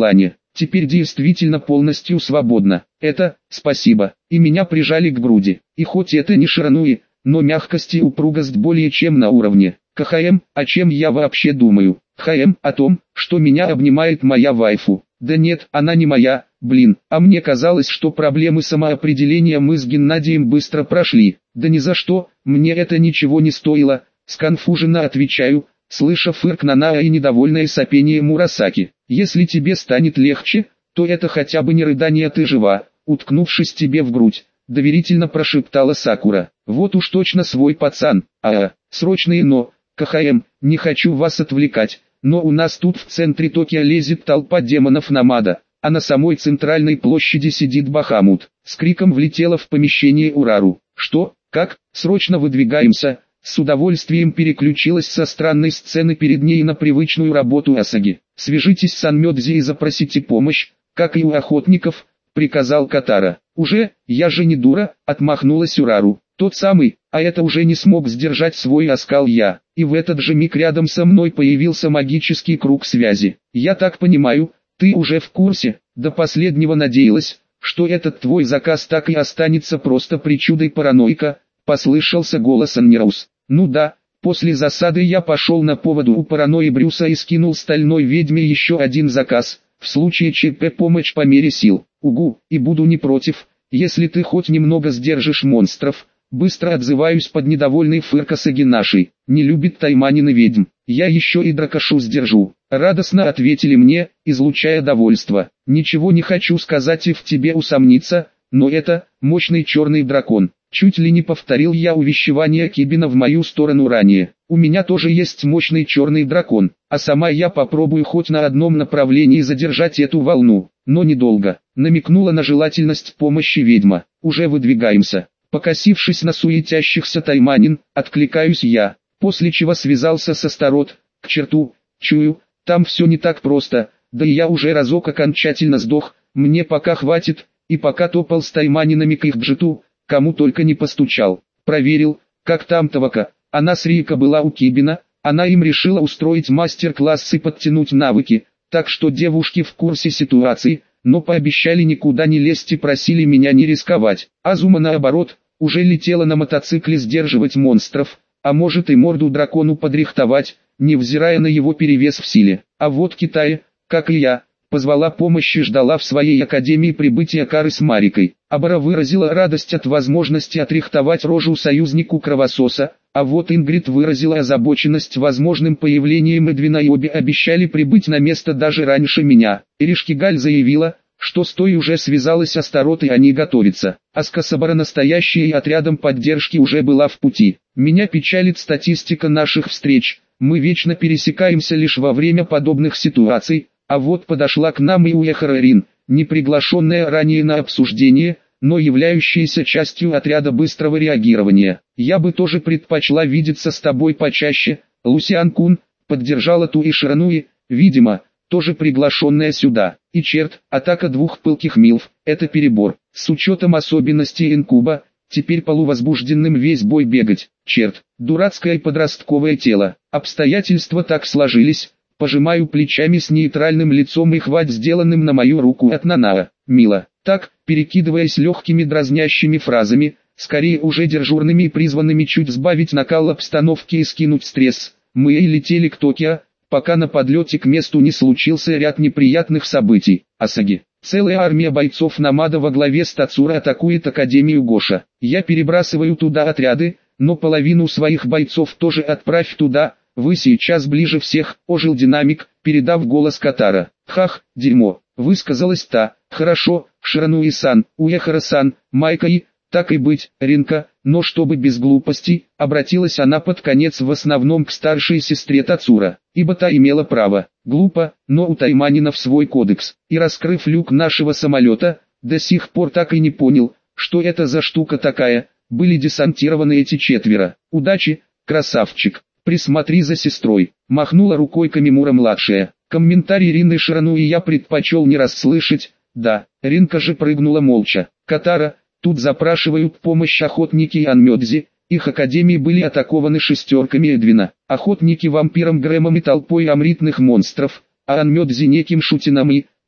теперь действительно полностью свободна. Это, спасибо. И меня прижали к груди. И хоть это не Ширануи, но мягкость и упругость более чем на уровне. КХМ, о чем я вообще думаю? ХМ, о том, что меня обнимает моя вайфу. Да нет, она не моя, блин. А мне казалось, что проблемы самоопределения мы с Геннадием быстро прошли. Да ни за что, мне это ничего не стоило. Сконфуженно отвечаю, слыша фырк Нанаа и недовольное сопение Мурасаки. Если тебе станет легче, то это хотя бы не рыдание, ты жива, уткнувшись тебе в грудь. Доверительно прошептала Сакура. Вот уж точно свой пацан. Срочные но, КХМ, не хочу вас отвлекать, но у нас тут в центре Токио лезет толпа демонов Намада, а на самой центральной площади сидит Бахамут. С криком влетела в помещение Урару. Что? Как? Срочно выдвигаемся. С удовольствием переключилась со странной сцены перед ней на привычную работу Асаги. Свяжитесь с Анмёдзи и запросите помощь, как и у охотников, приказал Катара. Уже, я же не дура, отмахнулась Урару. Тот самый, а это уже не смог сдержать свой оскал я. И в этот же миг рядом со мной появился магический круг связи. Я так понимаю, ты уже в курсе, до последнего надеялась, что этот твой заказ так и останется просто причудой параноика, послышался голос Аннираус. Ну да, после засады я пошел на поводу у паранойи Брюса и скинул стальной ведьме еще один заказ, в случае ЧП помощь по мере сил. Угу, и буду не против, если ты хоть немного сдержишь монстров. Быстро отзываюсь под недовольный фырк Асаги нашей. Не любит Тайманин и ведьм. Я еще и дракошу сдержу. Радостно ответили мне, излучая довольство. Ничего не хочу сказать и в тебе усомниться, но это мощный черный дракон. Чуть ли не повторил я увещевание Кибина в мою сторону ранее. У меня тоже есть мощный черный дракон, а сама я попробую хоть на одном направлении задержать эту волну, но недолго. Намекнула на желательность помощи ведьма. Уже выдвигаемся. Покосившись на суетящихся Тайманин, откликаюсь я, после чего связался с Астарот. К черту, чую, там все не так просто, да и я уже разок окончательно сдох, мне пока хватит, и пока топал с Тайманинами к их джету, кому только не постучал. Проверил, как там Тавака, она с Рика была у Кибина, она им решила устроить мастер-класс и подтянуть навыки, так что девушки в курсе ситуации, но пообещали никуда не лезть и просили меня не рисковать. Азума наоборот, уже летела на мотоцикле сдерживать монстров, а может и морду дракону подрихтовать, невзирая на его перевес в силе. А вот Китай, как и я, позвала помощь и ждала в своей академии прибытия Кары с Марикой. Абара выразила радость от возможности отрихтовать рожу союзнику кровососа, а вот Ингрид выразила озабоченность возможным появлением Эдвина и обе обещали прибыть на место даже раньше меня. Иришкигаль заявила, что с той уже связалась Астарот и они готовятся. Аска с Абара настоящей и отрядом поддержки уже была в пути. Меня печалит статистика наших встреч, мы вечно пересекаемся лишь во время подобных ситуаций, а вот подошла к нам и Уэхара Рин, не приглашенная ранее на обсуждение, но являющаяся частью отряда быстрого реагирования. Я бы тоже предпочла видеться с тобой почаще, Лусиан-кун, поддержала Туи Ширануи, видимо, тоже приглашенная сюда. И черт, атака двух пылких милф, это перебор. С учетом особенностей инкуба, теперь полувозбужденным весь бой бегать. Черт, дурацкое подростковое тело. Обстоятельства так сложились. Пожимаю плечами с нейтральным лицом и хвать сделанным на мою руку от Нанаа. Мило. Так, перекидываясь легкими дразнящими фразами, скорее уже дежурными и призванными чуть сбавить накал обстановки и скинуть стресс, мы и летели к Токио, пока на подлете к месту не случился ряд неприятных событий. Асаги. Целая армия бойцов Намада во главе с Тацура атакует Академию Гоша. Я перебрасываю туда отряды, но половину своих бойцов тоже отправь туда. Вы сейчас ближе всех, ожил динамик, передав голос Катара. Хах, дерьмо, высказалась та. Хорошо, Ширануи-сан, Уэхара-сан, Майка и, так и быть, Ринка, но чтобы без глупостей, обратилась она под конец в основном к старшей сестре Тацура, ибо та имела право. Глупо, но у Тайманинов свой кодекс. И раскрыв люк нашего самолета, до сих пор так и не понял, что это за штука такая, были десантированы эти четверо. Удачи, красавчик. Присмотри за сестрой, махнула рукой Камимура-младшая. Комментарий Рины Ширануи я предпочел не расслышать, да, Ринка же прыгнула молча. Катара, тут запрашивают помощь охотники и Анмёдзи, их академии были атакованы шестерками Эдвина, охотники вампиром Грэмом и толпой амритных монстров, а Анмёдзи неким Шутином и,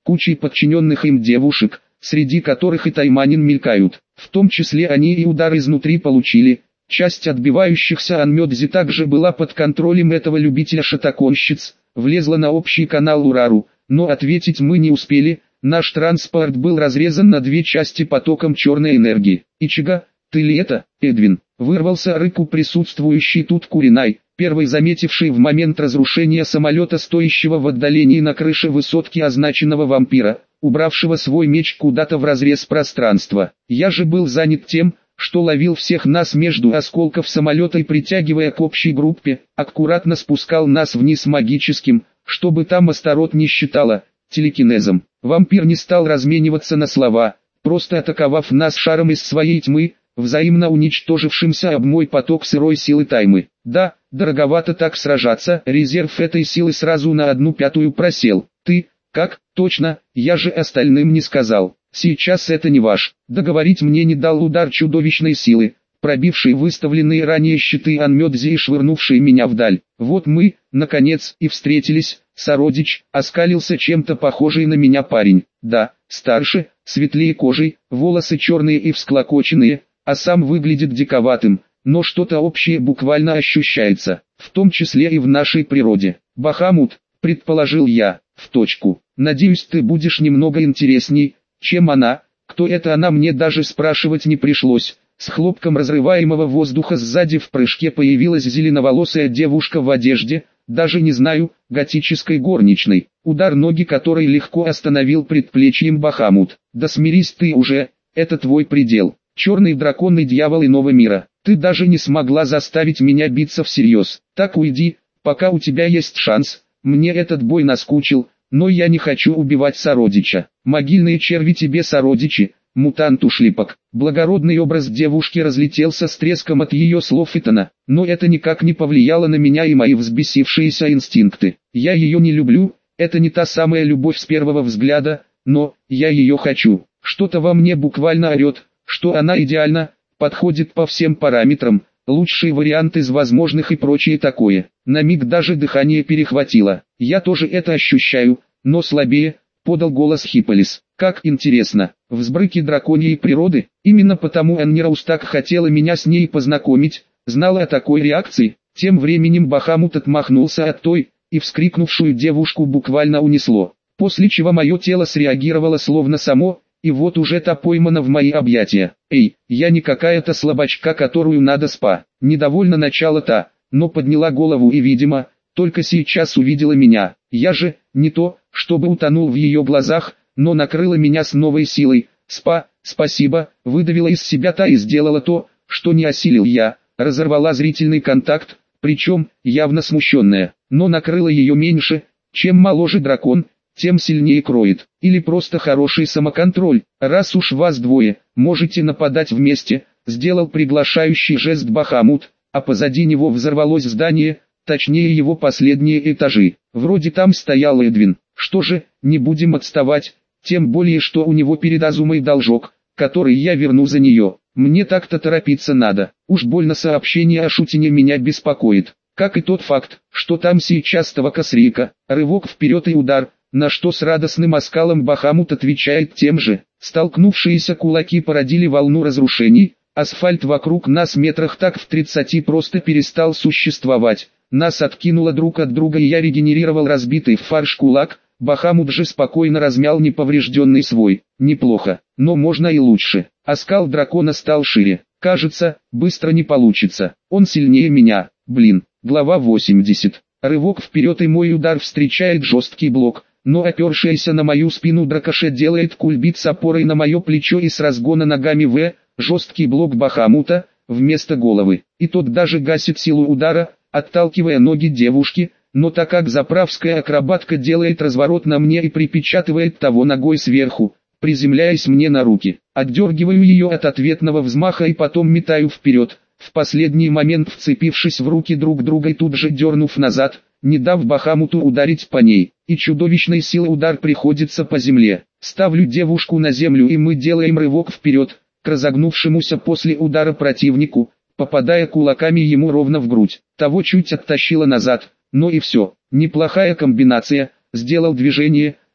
кучей подчиненных им девушек, среди которых и Тайманин мелькают. В том числе они и удар изнутри получили. Часть отбивающихся Анмёдзи также была под контролем этого любителя шатаконщиц, влезла на общий канал Урару, но ответить мы не успели, наш транспорт был разрезан на две части потоком черной энергии. «Ичига, ты ли это, Эдвин?» Вырвался рык у присутствующий тут Куринай, первый заметивший в момент разрушения самолета, стоящего в отдалении на крыше высотки означенного вампира, убравшего свой меч куда-то в разрез пространства. Я же был занят тем, что ловил всех нас между осколков самолета и, притягивая к общей группе, аккуратно спускал нас вниз магическим, чтобы там Астарот не считала, телекинезом. Вампир не стал размениваться на слова, просто атаковав нас шаром из своей тьмы, взаимно уничтожившимся об мой поток сырой силы Таймы. Да, дороговато так сражаться, резерв этой силы сразу на 1/5 просел. Ты, как, точно, я же остальным не сказал. Сейчас это не ваш. Договорить мне не дал удар чудовищной силы, пробивший выставленные ранее щиты Анмёдзи и швырнувший меня вдаль. Вот мы, наконец, и встретились. Сородич, оскалился чем-то похожий на меня парень. Да, старше, светлее кожей, волосы черные и всклокоченные, а сам выглядит диковатым, но что-то общее буквально ощущается, в том числе и в нашей природе. Бахамут, предположил я, в точку. Надеюсь, ты будешь немного интересней, чем она. Кто это она, мне даже спрашивать не пришлось. С хлопком разрываемого воздуха сзади в прыжке появилась зеленоволосая девушка в одежде, даже не знаю, готической горничной, удар ноги которой легко остановил предплечьем Бахамут. Да смирись ты уже, это твой предел. Черный дракон и дьявол иного мира. Ты даже не смогла заставить меня биться всерьез. Так уйди, пока у тебя есть шанс. Мне этот бой наскучил, но я не хочу убивать сородича. Могильные черви тебе сородичи, мутант-ушлепок. Благородный образ девушки разлетелся с треском от ее слов Итана, но это никак не повлияло на меня и мои взбесившиеся инстинкты. Я ее не люблю, это не та самая любовь с первого взгляда, но я ее хочу. Что-то во мне буквально орет, что она идеально подходит по всем параметрам, лучший вариант из возможных и прочее такое. На миг даже дыхание перехватило. Я тоже это ощущаю, но слабее, подал голос Хипполис. Как интересно, взбрыки драконьей природы, именно потому Эннираус так хотела меня с ней познакомить, знала о такой реакции. Тем временем Бахамут отмахнулся от той, и вскрикнувшую девушку буквально унесло, после чего мое тело среагировало словно само, и вот уже та поймана в мои объятия. Эй, я не какая-то слабачка, которую надо спа. Недовольно начала та, но подняла голову и, видимо, только сейчас увидела меня. Я же, не то, чтобы утонул в ее глазах, но накрыла меня с новой силой. Спасибо, выдавила из себя та и сделала то, что не осилил я, разорвала зрительный контакт, причем, явно смущенная, но накрыла ее меньше, чем моложе дракон, тем сильнее кроет. Или просто хороший самоконтроль. Раз уж вас двое, можете нападать вместе, сделал приглашающий жест Бахамут, а позади него взорвалось здание, точнее его последние этажи. Вроде там стоял Эдвин. Что же, не будем отставать, тем более что у него перед Азумой должок, который я верну за нее. Мне так-то торопиться надо. Уж больно сообщение о Шутине меня беспокоит. Как и тот факт, что там сейчас Тавакасрика, рывок вперед и удар, на что с радостным оскалом Бахамут отвечает тем же. Столкнувшиеся кулаки породили волну разрушений, асфальт вокруг нас метрах так в 30 просто перестал существовать. Нас откинуло друг от друга и я регенерировал разбитый в фарш кулак, Бахамут же спокойно размял неповрежденный свой. Неплохо, но можно и лучше. Оскал дракона стал шире. Кажется, быстро не получится. Он сильнее меня. Блин. Глава 80. Рывок вперед и мой удар встречает жесткий блок, но опершаяся на мою спину дракоше делает кульбит с опорой на мое плечо и с разгона ногами в жесткий блок Бахамута, вместо головы. И тот даже гасит силу удара, отталкивая ноги девушки, но так как заправская акробатка делает разворот на мне и припечатывает того ногой сверху, приземляясь мне на руки, отдергиваю ее от ответного взмаха и потом метаю вперед, в последний момент вцепившись в руки друг друга и тут же дернув назад, не дав Бахамуту ударить по ней, и чудовищной силой удар приходится по земле. Ставлю девушку на землю и мы делаем рывок вперед, к разогнувшемуся после удара противнику, попадая кулаками ему ровно в грудь. Того чуть оттащило назад, но и все. Неплохая комбинация, сделал движение,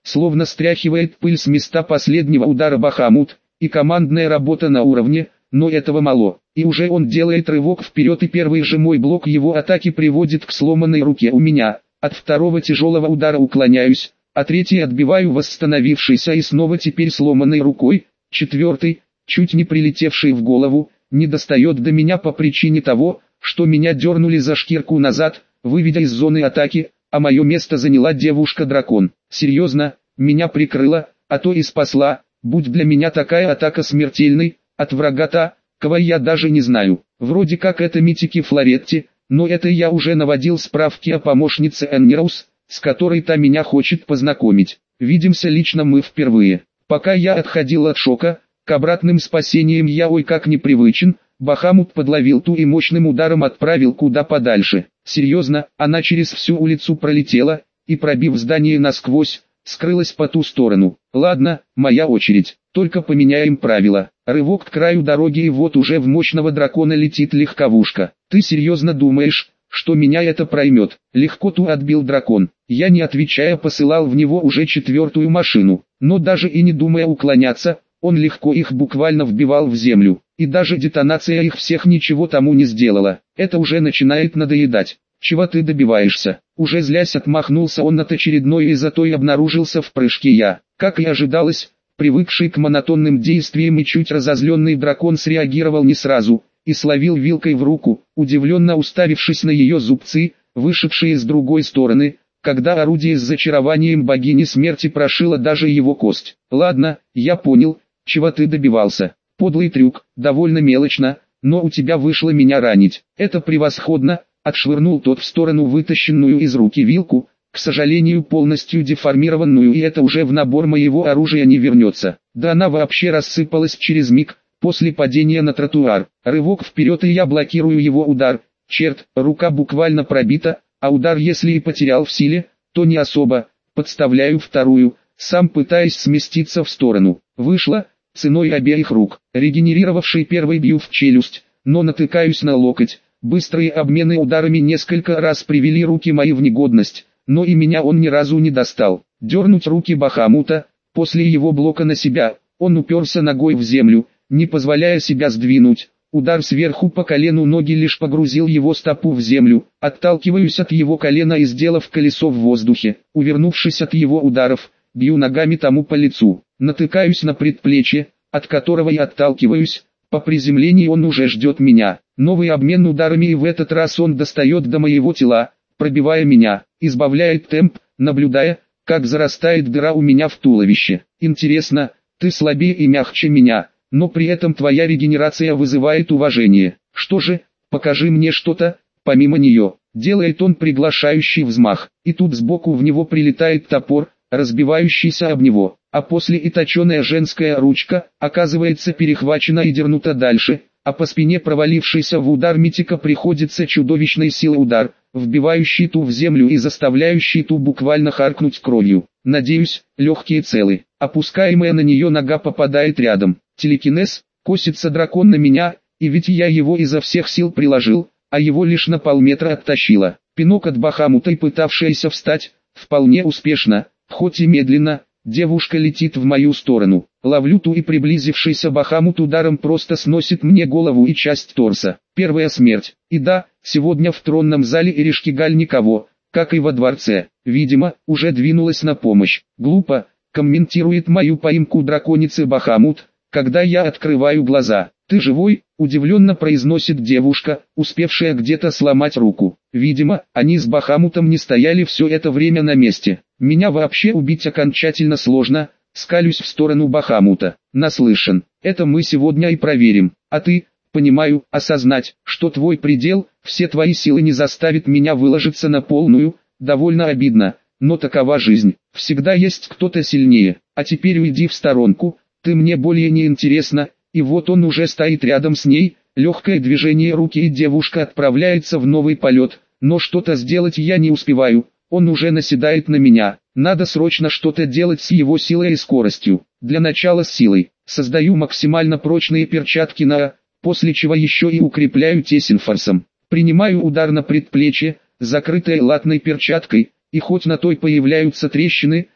словно стряхивает пыль с места последнего удара Бахамут, и командная работа на уровне, но этого мало. И уже он делает рывок вперед, и первый же мой блок его атаки приводит к сломанной руке у меня. От второго тяжелого удара уклоняюсь, а третий отбиваю восстановившийся и снова теперь сломанной рукой. Четвертый, чуть не прилетевший в голову, не достает до меня по причине того, что меня дернули за шкирку назад, выведя из зоны атаки, а мое место заняла девушка-дракон. Серьезно, меня прикрыла, а то и спасла, будь для меня такая атака смертельной, от врага та, кого я даже не знаю. Вроде как это Митики Флоретти, но это я уже наводил справки о помощнице Эннирус, с которой та меня хочет познакомить. Видимся лично мы впервые. Пока я отходил от шока, к обратным спасениям я ой как непривычен, Бахамут подловил ту и мощным ударом отправил куда подальше. Серьезно, она через всю улицу пролетела, и пробив здание насквозь, скрылась по ту сторону. Ладно, моя очередь, только поменяем правила. Рывок к краю дороги, и вот уже в мощного дракона летит легковушка. Ты серьезно думаешь, что меня это проймет? Легко ту отбил дракон. Я не отвечая посылал в него уже четвертую машину, но даже и не думая уклоняться, он легко их буквально вбивал в землю. И даже детонация их всех ничего тому не сделала. Это уже начинает надоедать. Чего ты добиваешься? Уже злясь отмахнулся он от очередной, и зато и обнаружился в прыжке я. Как и ожидалось, привыкший к монотонным действиям и чуть разозленный дракон среагировал не сразу, и словил вилкой в руку, удивленно уставившись на ее зубцы, вышедшие с другой стороны, когда орудие с зачарованием богини смерти прошило даже его кость. Ладно, я понял, чего ты добивался. Подлый трюк, довольно мелочно, но у тебя вышло меня ранить. Это превосходно, отшвырнул тот в сторону вытащенную из руки вилку, к сожалению полностью деформированную, и это уже в набор моего оружия не вернется. Да она вообще рассыпалась через миг, после падения на тротуар. Рывок вперед, и я блокирую его удар. Черт, рука буквально пробита, а удар если и потерял в силе, то не особо. Подставляю вторую, сам пытаясь сместиться в сторону. Вышло, ценой обеих рук. Регенерировавший первый бью в челюсть, но натыкаюсь на локоть. Быстрые обмены ударами несколько раз привели руки мои в негодность, но и меня он ни разу не достал. Дернуть руки Бахамута, после его блока на себя, он уперся ногой в землю, не позволяя себя сдвинуть. Удар сверху по колену ноги лишь погрузил его стопу в землю. Отталкиваюсь от его колена и, сделав колесо в воздухе, увернувшись от его ударов, бью ногами тому по лицу. Натыкаюсь на предплечье, от которого я отталкиваюсь. По приземлении он уже ждет меня. Новый обмен ударами, и в этот раз он достает до моего тела, пробивая меня, избавляет темп, наблюдая, как зарастает дыра у меня в туловище. Интересно, ты слабее и мягче меня, но при этом твоя регенерация вызывает уважение. Что же, покажи мне что-то, помимо нее. Делает он приглашающий взмах, и тут сбоку в него прилетает топор, разбивающийся об него, а после и точеная женская ручка, оказывается перехвачена и дернута дальше, а по спине провалившейся в удар Митика приходится чудовищной силой удар, вбивающий ту в землю и заставляющий ту буквально харкнуть кровью. Надеюсь, легкие целы. Опускаемая на нее нога попадает рядом. Телекинез, косится дракон на меня, и ведь я его изо всех сил приложил, а его лишь на полметра оттащило. Пинок от Бахамута, и пытавшаяся встать, вполне успешно, хоть и медленно, девушка летит в мою сторону. Ловлю ту, и приблизившийся Бахамут ударом просто сносит мне голову и часть торса. Первая смерть. И да, сегодня в тронном зале Эришкигаль никого, как и во дворце. Видимо, уже двинулась на помощь. Глупо, комментирует мою поимку драконицы Бахамут, когда я открываю глаза. «Ты живой?» – удивленно произносит девушка, успевшая где-то сломать руку. Видимо, они с Бахамутом не стояли все это время на месте. Меня вообще убить окончательно сложно, скалюсь в сторону Бахамута. Наслышан, это мы сегодня и проверим. А ты, понимаю, осознать, что твой предел, все твои силы не заставит меня выложиться на полную, довольно обидно, но такова жизнь. Всегда есть кто-то сильнее. А теперь уйди в сторонку, ты мне более не интересна. И вот он уже стоит рядом с ней, легкое движение руки, и девушка отправляется в новый полет, но что-то сделать я не успеваю, он уже наседает на меня. Надо срочно что-то делать с его силой и скоростью. Для начала с силой. Создаю максимально прочные перчатки на, после чего еще и укрепляю тесенфорсом. Принимаю удар на предплечье, закрытое латной перчаткой, и хоть на той появляются трещины,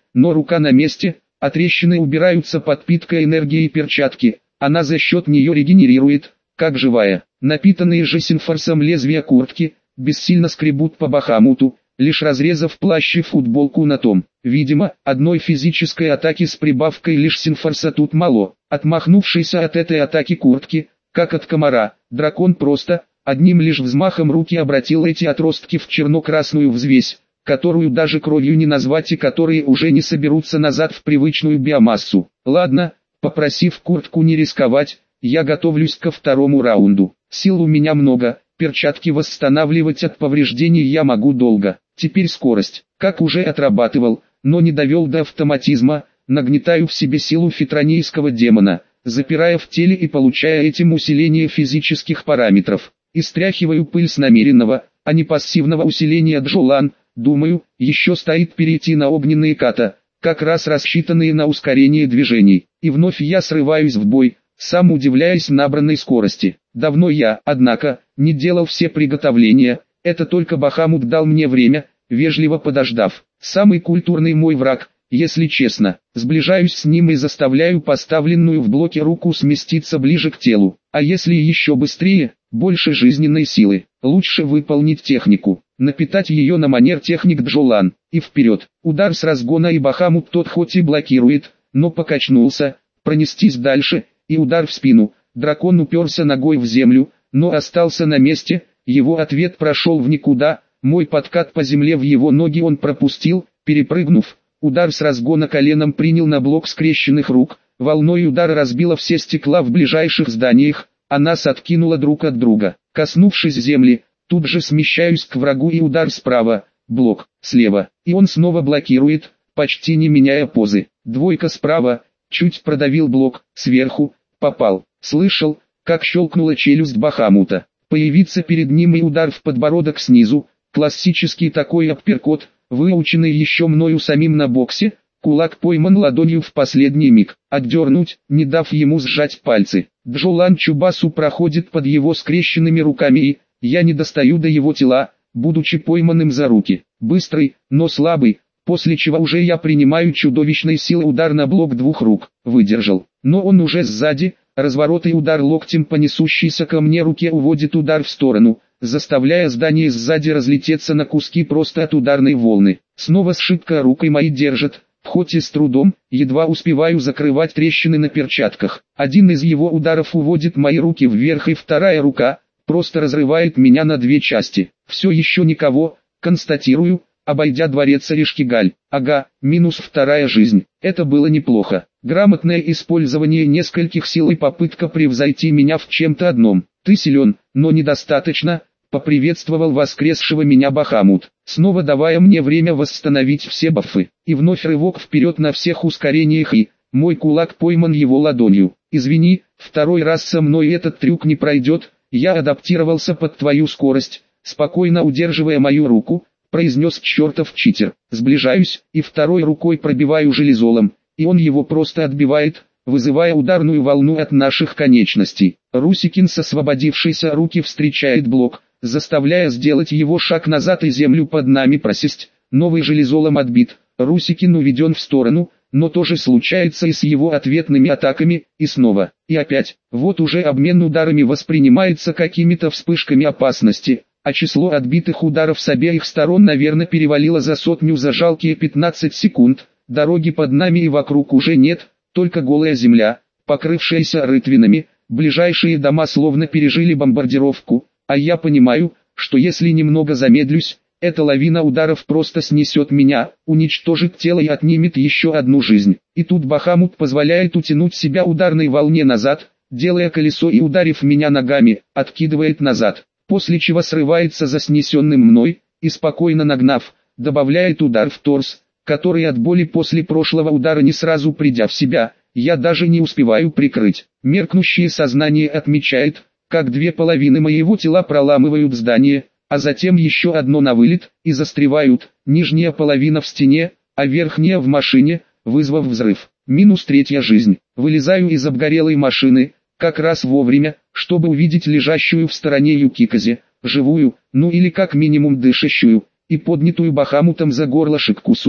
но рука на месте, а трещины убираются подпиткой энергии перчатки, она за счет нее регенерирует, как живая. Напитанные же синфорсом лезвия куртки, бессильно скребут по Бахамуту, лишь разрезав плащ и футболку на том. Видимо, одной физической атаки с прибавкой лишь синфорса тут мало. Отмахнувшийся от этой атаки куртки, как от комара, дракон просто, одним лишь взмахом руки обратил эти отростки в черно-красную взвесь, которую даже кровью не назвать и которые уже не соберутся назад в привычную биомассу. Ладно, попросив куртку не рисковать, я готовлюсь ко второму раунду. Сил у меня много, перчатки восстанавливать от повреждений я могу долго. Теперь скорость, как уже отрабатывал, но не довел до автоматизма, нагнетаю в себе силу фитронийского демона, запирая в теле и получая этим усиление физических параметров. И стряхиваю пыль с намеренного, а не пассивного усиления Джолан. Думаю, еще стоит перейти на огненные ката, как раз рассчитанные на ускорение движений. И вновь я срываюсь в бой, сам удивляясь набранной скорости. Давно я, однако, не делал все приготовления, это только Бахамут дал мне время, вежливо подождав. Самый культурный мой враг, если честно. Сближаюсь с ним и заставляю поставленную в блоке руку сместиться ближе к телу. А если еще быстрее, больше жизненной силы, лучше выполнить технику, напитать ее на манер техник Джолан, и вперед. Удар с разгона и Бахамут тот хоть и блокирует, но покачнулся, пронестись дальше, и удар в спину. Дракон уперся ногой в землю, но остался на месте, его ответ прошел в никуда, мой подкат по земле в его ноги он пропустил, перепрыгнув. Удар с разгона коленом принял на блок скрещенных рук, волной удара разбило все стекла в ближайших зданиях, а нас откинуло друг от друга. Коснувшись земли, тут же смещаюсь к врагу и удар справа, блок, слева, и он снова блокирует, почти не меняя позы. Двойка справа, чуть продавил блок, сверху, попал. Слышал, как щелкнула челюсть Бахамута. Появиться перед ним и удар в подбородок снизу, классический такой апперкот, выученный еще мною самим на боксе, кулак пойман ладонью в последний миг, отдернуть, не дав ему сжать пальцы. Джолан Чубасу проходит под его скрещенными руками и, я не достаю до его тела, будучи пойманным за руки. Быстрый, но слабый, после чего уже я принимаю чудовищной силы удар на блок двух рук, выдержал. Но он уже сзади, разворот и удар локтем по несущейся ко мне руке уводит удар в сторону, заставляя здание сзади разлететься на куски просто от ударной волны. Снова сшибка рукой мои держит, хоть и с трудом, едва успеваю закрывать трещины на перчатках. Один из его ударов уводит мои руки вверх и вторая рука, просто разрывает меня на две части. Все еще никого, констатирую, обойдя дворец Решкигаль. Ага, минус вторая жизнь. Это было неплохо. Грамотное использование нескольких сил и попытка превзойти меня в чем-то одном. Ты силен, но недостаточно, поприветствовал воскресшего меня Бахамут, снова давая мне время восстановить все бафы. И вновь рывок вперед на всех ускорениях и, мой кулак пойман его ладонью. Извини, второй раз со мной этот трюк не пройдет, я адаптировался под твою скорость, спокойно удерживая мою руку, произнес чертов читер. Сближаюсь, и второй рукой пробиваю железолом, и он его просто отбивает, вызывая ударную волну от наших конечностей. Русикин с освободившейся руки встречает блок, заставляя сделать его шаг назад и землю под нами просесть. Новый железолом отбит, Русикин уведен в сторону, но то же случается и с его ответными атаками, и снова, и опять. Вот уже обмен ударами воспринимается какими-то вспышками опасности, а число отбитых ударов с обеих сторон наверное перевалило за 100 за жалкие 15 секунд. Дороги под нами и вокруг уже нет, только голая земля, покрывшаяся рытвинами. Ближайшие дома словно пережили бомбардировку, а я понимаю, что если немного замедлюсь, эта лавина ударов просто снесет меня, уничтожит тело и отнимет еще одну жизнь. И тут Бахамут позволяет утянуть себя ударной волне назад, делая колесо и ударив меня ногами, откидывает назад, после чего срывается за снесенным мной, и спокойно нагнав, добавляет удар в торс, который от боли после прошлого удара не сразу придя в себя, я даже не успеваю прикрыть. Меркнущее сознание отмечает, как две половины моего тела проламывают здание, а затем еще одно на вылет, и застревают, нижняя половина в стене, а верхняя в машине, вызвав взрыв. Минус третья жизнь. Вылезаю из обгорелой машины, как раз вовремя, чтобы увидеть лежащую в стороне Юкиказе, живую, ну или как минимум дышащую, и поднятую Бахамутом за горло Шиккусути.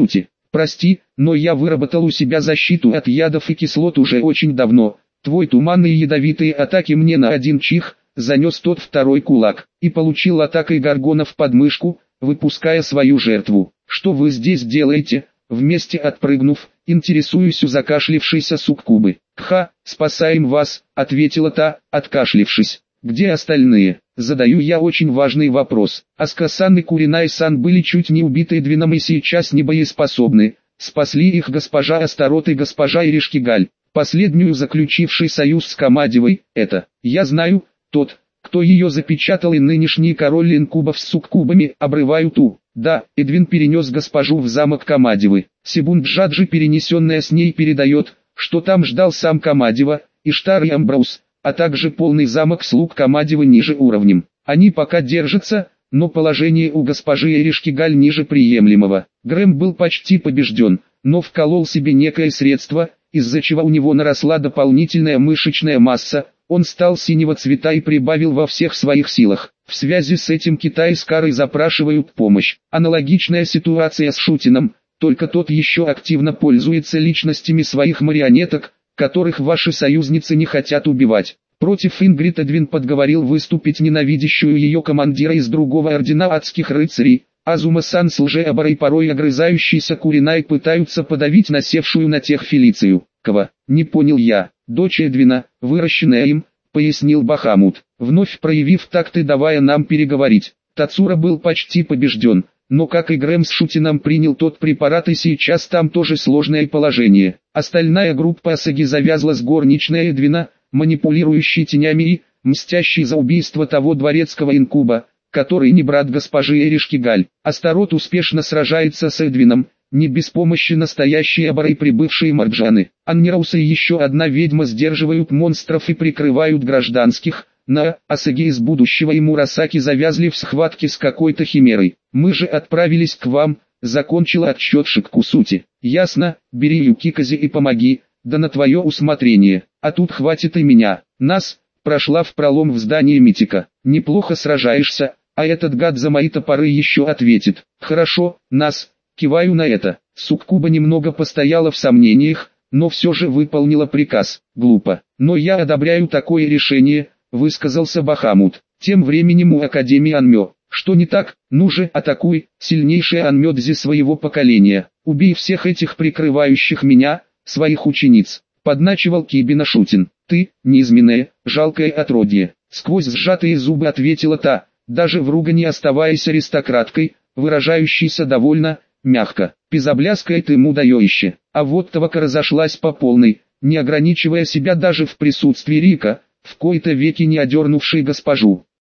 Прости, но я выработал у себя защиту от ядов и кислот уже очень давно. Твой туманные ядовитые атаки мне на один чих, занес тот второй кулак, и получил атакой горгона в подмышку, выпуская свою жертву. Что вы здесь делаете? Вместе отпрыгнув, интересуюсь у закашлившейся суккубы. «Кха, спасаем вас», — ответила та, откашлившись. «Где остальные?» Задаю я очень важный вопрос. Аска-сан и Куринай-сан были чуть не убиты Эдвином и сейчас не боеспособны. Спасли их госпожа Астарот и госпожа Иришкигаль. Последнюю заключивший союз с Камадевой, это, я знаю, тот, кто ее запечатал, и нынешний король инкубов с суккубами, обрывают у. Да, Эдвин перенес госпожу в замок Камадевы. Сибунджаджи, перенесенная с ней, передает, что там ждал сам Камадева, Иштар и Амбраус, а также полный замок слуг Камадевы ниже уровнем. Они пока держатся, но положение у госпожи Иришкигаль ниже приемлемого. Грэм был почти побежден, но вколол себе некое средство, из-за чего у него наросла дополнительная мышечная масса. Он стал синего цвета и прибавил во всех своих силах. В связи с этим Китай с Карой запрашивают помощь. Аналогичная ситуация с Шутином, только тот еще активно пользуется личностями своих марионеток, которых ваши союзницы не хотят убивать. Против Ингрид Эдвин подговорил выступить ненавидящую ее командира из другого ордена адских рыцарей. Азума-сан с лжеоборой, порой огрызающийся Куринай, пытаются подавить насевшую на тех Фелицию. Кого? Не понял я. Дочь Эдвина, выращенная им, пояснил Бахамут, вновь проявив такт и давая нам переговорить. Тацура был почти побежден, но как и Грэм с Шутином принял тот препарат, и сейчас там тоже сложное положение. Остальная группа Асаги завязла с горничной Эдвина, манипулирующей тенями и мстящей за убийство того дворецкого инкуба, который не брат госпожи Эришкигаль. Астарот успешно сражается с Эдвином, не без помощи настоящей оборы прибывшей Марджаны. Аннирауса и еще одна ведьма сдерживают монстров и прикрывают гражданских. На Асаги из будущего и Мурасаки завязли в схватке с какой-то химерой. Мы же отправились к вам, закончила отсчет Шиккусути. Ясно, бери Юкикази и помоги, да на твое усмотрение, а тут хватит и меня. Нас прошла в пролом в здании Митика. Неплохо сражаешься, а этот гад за мои топоры еще ответит. Хорошо, нас. Киваю на это. Суккуба немного постояла в сомнениях, но все же выполнила приказ. Глупо. Но я одобряю такое решение, высказался Бахамут. Тем временем у Академии Анмё. Что не так? Ну же, атакуй, сильнейшая Анмёдзи своего поколения. Убей всех этих прикрывающих меня, своих учениц. Подначивал Кибина Шутин. Ты, низменное, жалкое отродье. Сквозь сжатые зубы ответила та, даже в ругани оставаясь аристократкой, выражающейся довольно мягко. Пизобляское ты мудоёище. А вот Тавака разошлась по полной, не ограничивая себя даже в присутствии Рика, в кои-то веки не одернувшей госпожу.